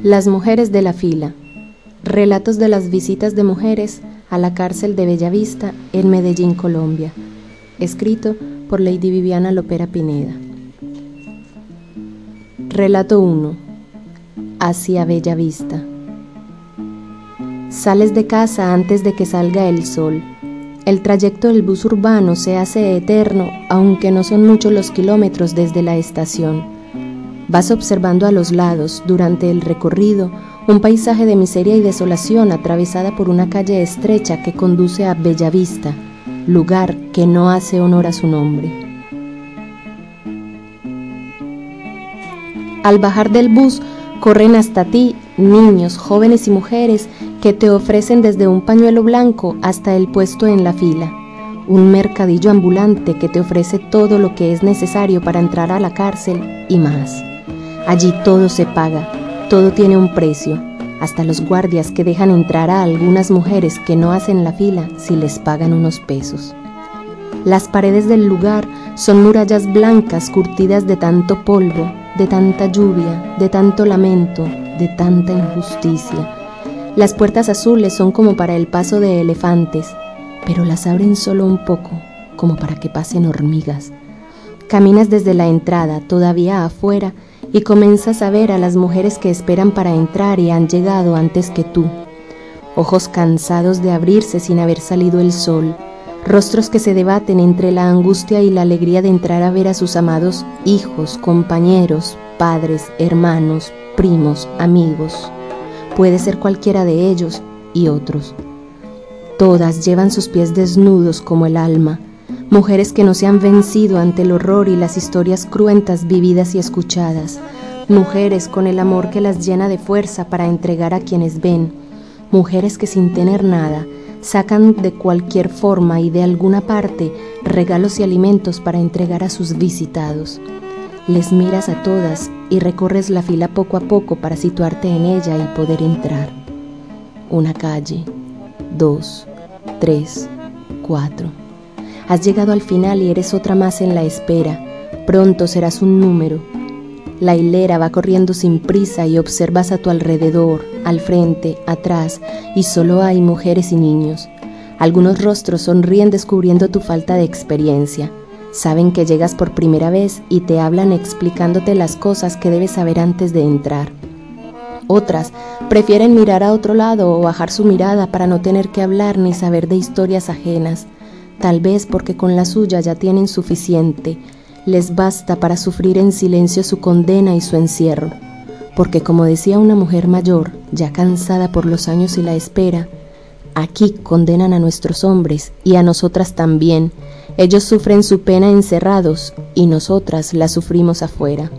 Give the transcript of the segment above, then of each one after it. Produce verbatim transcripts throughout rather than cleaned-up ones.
Las mujeres de la fila. Relatos de las visitas de mujeres a la cárcel de Bellavista en Medellín, Colombia. Escrito por Lady Viviana Lopera Pineda. Relato uno. Hacia Bellavista. Sales de casa antes de que salga el sol. El trayecto del bus urbano se hace eterno, aunque no son muchos los kilómetros desde la estación. Vas observando a los lados, durante el recorrido, un paisaje de miseria y desolación atravesada por una calle estrecha que conduce a Bellavista, lugar que no hace honor a su nombre. Al bajar del bus, corren hasta ti niños, jóvenes y mujeres que te ofrecen desde un pañuelo blanco hasta el puesto en la fila, un mercadillo ambulante que te ofrece todo lo que es necesario para entrar a la cárcel y más. Allí todo se paga, todo tiene un precio, hasta los guardias que dejan entrar a algunas mujeres que no hacen la fila si les pagan unos pesos. Las paredes del lugar son murallas blancas curtidas de tanto polvo, de tanta lluvia, de tanto lamento, de tanta injusticia. Las puertas azules son como para el paso de elefantes, pero las abren solo un poco, como para que pasen hormigas. Caminas desde la entrada, todavía afuera, y comienzas a ver a las mujeres que esperan para entrar y han llegado antes que tú. Ojos cansados de abrirse sin haber salido el sol, rostros que se debaten entre la angustia y la alegría de entrar a ver a sus amados hijos, compañeros, padres, hermanos, primos, amigos. Puede ser cualquiera de ellos y otros. Todas llevan sus pies desnudos como el alma, mujeres que no se han vencido ante el horror y las historias cruentas vividas y escuchadas, mujeres con el amor que las llena de fuerza para entregar a quienes ven, mujeres que sin tener nada sacan de cualquier forma y de alguna parte regalos y alimentos para entregar a sus visitados. Les miras a todas y recorres la fila poco a poco para situarte en ella y poder entrar. Una calle, dos, tres, cuatro. Has llegado al final y eres otra más en la espera. Pronto serás un número. La hilera va corriendo sin prisa y observas a tu alrededor, al frente, atrás, y solo hay mujeres y niños. Algunos rostros sonríen descubriendo tu falta de experiencia. Saben que llegas por primera vez y te hablan explicándote las cosas que debes saber antes de entrar. Otras prefieren mirar a otro lado o bajar su mirada para no tener que hablar ni saber de historias ajenas. Tal vez porque con la suya ya tienen suficiente, les basta para sufrir en silencio su condena y su encierro, porque como decía una mujer mayor, ya cansada por los años y la espera, aquí condenan a nuestros hombres y a nosotras también, ellos sufren su pena encerrados y nosotras la sufrimos afuera.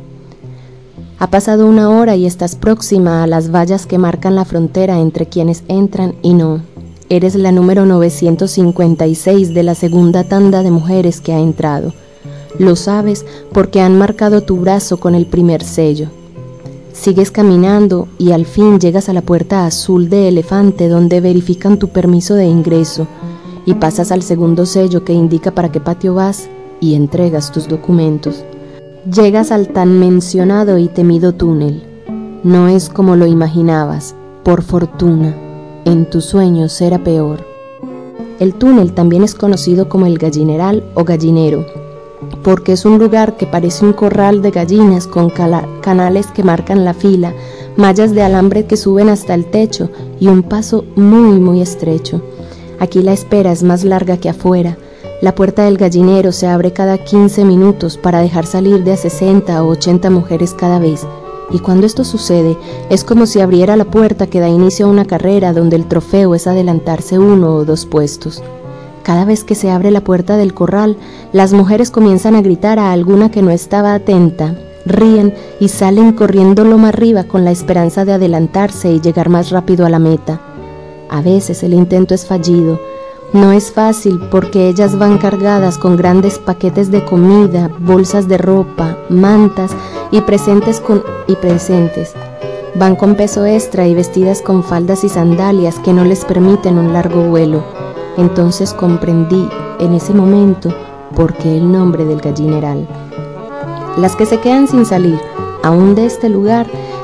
Ha pasado una hora y estás próxima a las vallas que marcan la frontera entre quienes entran y no. Eres la número novecientos cincuenta y seis de la segunda tanda de mujeres que ha entrado. Lo sabes porque han marcado tu brazo con el primer sello. Sigues caminando y al fin llegas a la puerta azul de elefante donde verifican tu permiso de ingreso y pasas al segundo sello que indica para qué patio vas y entregas tus documentos. Llegas al tan mencionado y temido túnel. No es como lo imaginabas, por fortuna. En tus sueños era peor. El túnel también es conocido como el gallineral o gallinero, porque es un lugar que parece un corral de gallinas con cala- canales que marcan la fila, mallas de alambre que suben hasta el techo y un paso muy muy estrecho. Aquí la espera es más larga que afuera. La puerta del gallinero se abre cada quince minutos para dejar salir de a sesenta o ochenta mujeres cada vez. Y cuando esto sucede, es como si abriera la puerta que da inicio a una carrera donde el trofeo es adelantarse uno o dos puestos. Cada vez que se abre la puerta del corral, las mujeres comienzan a gritar a alguna que no estaba atenta, ríen y salen corriendo loma arriba con la esperanza de adelantarse y llegar más rápido a la meta. A veces el intento es fallido. No es fácil porque ellas van cargadas con grandes paquetes de comida, bolsas de ropa, mantas y presentes con y presentes. Van con peso extra y vestidas con faldas y sandalias que no les permiten un largo vuelo. Entonces comprendí en ese momento por qué el nombre del gallineral. Las que se quedan sin salir aún de este lugar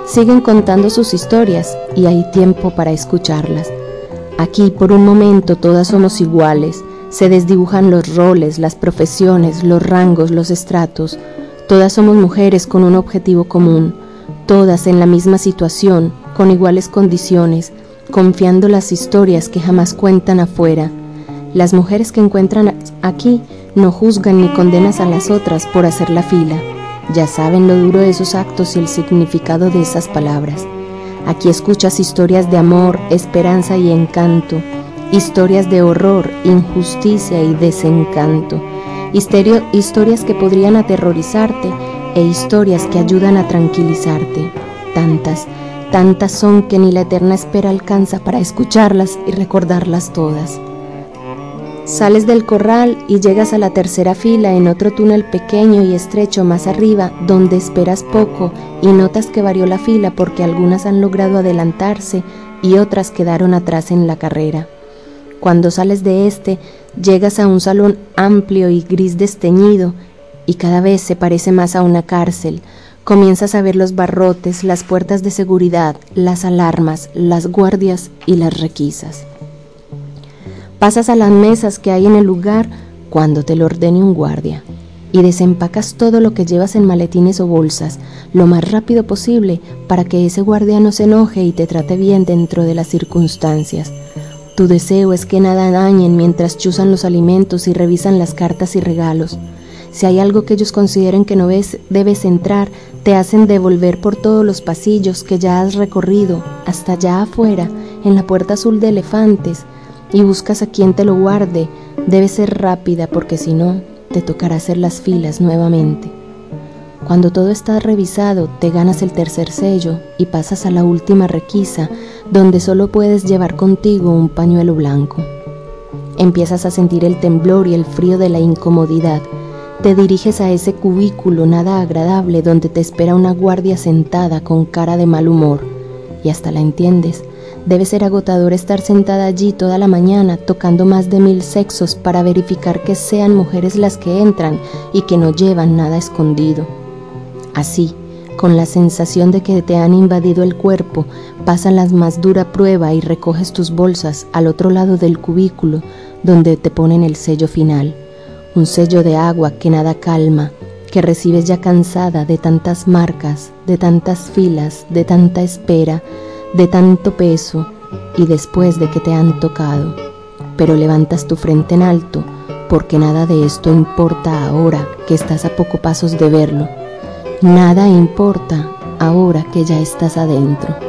Siguen contando sus historias y hay tiempo para escucharlas. Aquí por un momento todas somos iguales, se desdibujan los roles, las profesiones, los rangos, los estratos. Todas somos mujeres con un objetivo común, todas en la misma situación, con iguales condiciones, confiando las historias que jamás cuentan afuera. Las mujeres que encuentran aquí no juzgan ni condenan a las otras por hacer la fila. Ya saben lo duro de esos actos y el significado de esas palabras. Aquí escuchas historias de amor, esperanza y encanto, historias de horror, injusticia y desencanto, Histerio, historias que podrían aterrorizarte e historias que ayudan a tranquilizarte. Tantas, tantas son que ni la eterna espera alcanza para escucharlas y recordarlas todas. Sales del corral y llegas a la tercera fila en otro túnel pequeño y estrecho más arriba, donde esperas poco y notas que varió la fila porque algunas han logrado adelantarse y otras quedaron atrás en la carrera. Cuando sales de este, llegas a un salón amplio y gris desteñido y cada vez se parece más a una cárcel. Comienzas a ver los barrotes, las puertas de seguridad, las alarmas, las guardias y las requisas. Pasas a las mesas que hay en el lugar cuando te lo ordene un guardia y desempacas todo lo que llevas en maletines o bolsas lo más rápido posible para que ese guardia no se enoje y te trate bien dentro de las circunstancias. Tu deseo es que nada dañen mientras chuzan los alimentos y revisan las cartas y regalos. Si hay algo que ellos consideren que no ves, debes entrar, te hacen devolver por todos los pasillos que ya has recorrido hasta allá afuera en la puerta azul de elefantes y buscas a quien te lo guarde. Debe ser rápida porque si no, te tocará hacer las filas nuevamente. Cuando todo está revisado, te ganas el tercer sello y pasas a la última requisa, donde solo puedes llevar contigo un pañuelo blanco. Empiezas a sentir el temblor y el frío de la incomodidad. Te diriges a ese cubículo nada agradable donde te espera una guardia sentada con cara de mal humor. Y hasta la entiendes. Debe ser agotador estar sentada allí toda la mañana tocando más de mil sexos para verificar que sean mujeres las que entran y que no llevan nada escondido. Así, con la sensación de que te han invadido el cuerpo, pasas la más dura prueba y recoges tus bolsas al otro lado del cubículo donde te ponen el sello final. Un sello de agua que nada calma, que recibes ya cansada de tantas marcas, de tantas filas, de tanta espera, de tanto peso y después de que te han tocado. Pero levantas tu frente en alto porque nada de esto importa ahora que estás a pocos pasos de verlo. Nada importa ahora que ya estás adentro.